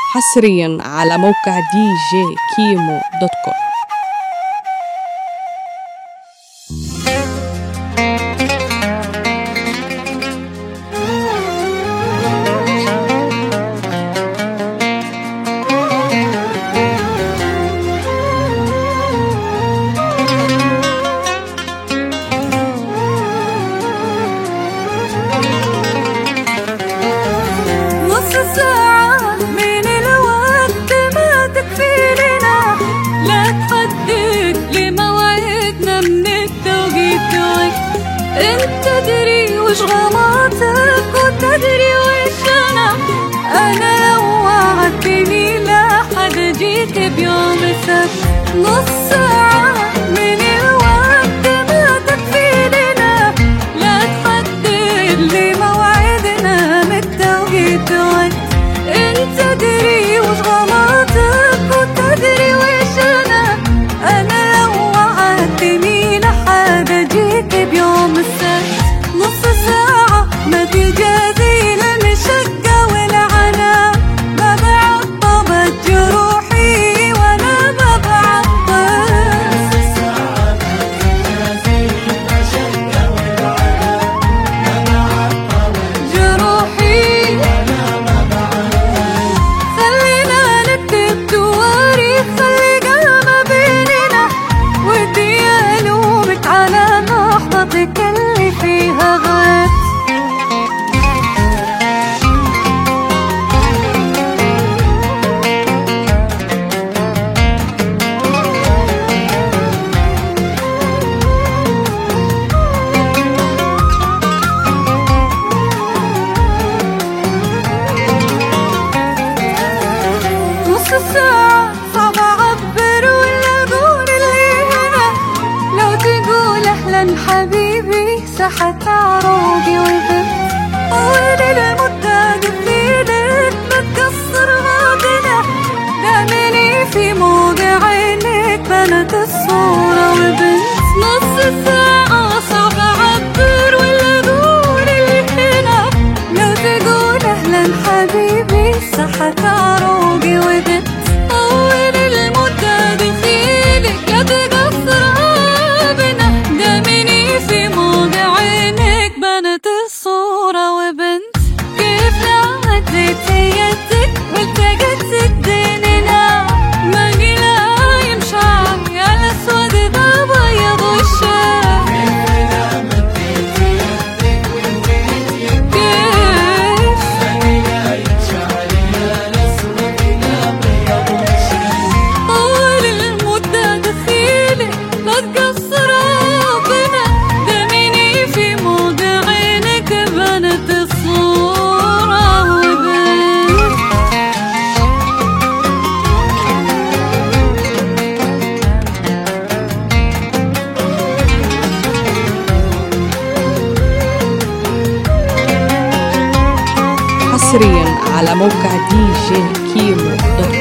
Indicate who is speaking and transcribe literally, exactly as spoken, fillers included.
Speaker 1: حصريا على موقع دي جي كيمو دوت كوم.
Speaker 2: انت تدري وش غلطك وتدري وش انا انا لو وعدتني لا حد جيت بيوم السبت. نص ساعة من الوقت ما تكفي لنا، لا تحدد لي موعدنا من التوقيت وقت. انت تدري وش غلطك وتدري وش انا انا لو وعدتني لا حد جيت بيوم السبت. نص ساعة ما تجازي للمشقة والعناء، ما بعطبت جروحي وانا ما بعطل. نص ساعة ما تجازي للمشقة والعناء، ما بعطبت جروحي وانا ما بعطل. خلينا نكتب تواريخ اللي قام بيننا، ودي الومك على لحظتك اللي فيها غلط. نص ساعة صعب أعبر ولا أقول اللي هنا، لو تقول أهلا حبيبي سحت عروقي وبت. طول المدة دخيلك ما تقصر غابنا، دامني في موضع عينك بنت الصورة وبنت. نص ساعة صعب أعبر ولا أقول اللي هنا، لو تقول أهلا حبيبي سحت عروقي وبت. طول المدة دخيلك لا تقصر غابنا، دامني في موضع عينك بنت الصورة وبنت. كيف عديت يدك والتقت ديننا، ما قلا يمشي على اسود بابيض وشاف. كيف مديت يدك والتقت كيف ما قلا يمشي على اسود بابيض وشاف. طول المدة دخيلك لا تقصر بنا، دامني في موضع عينك بنت الصورة وبنت.
Speaker 1: حصريا على موقع دي جي كيمو دوت كوم.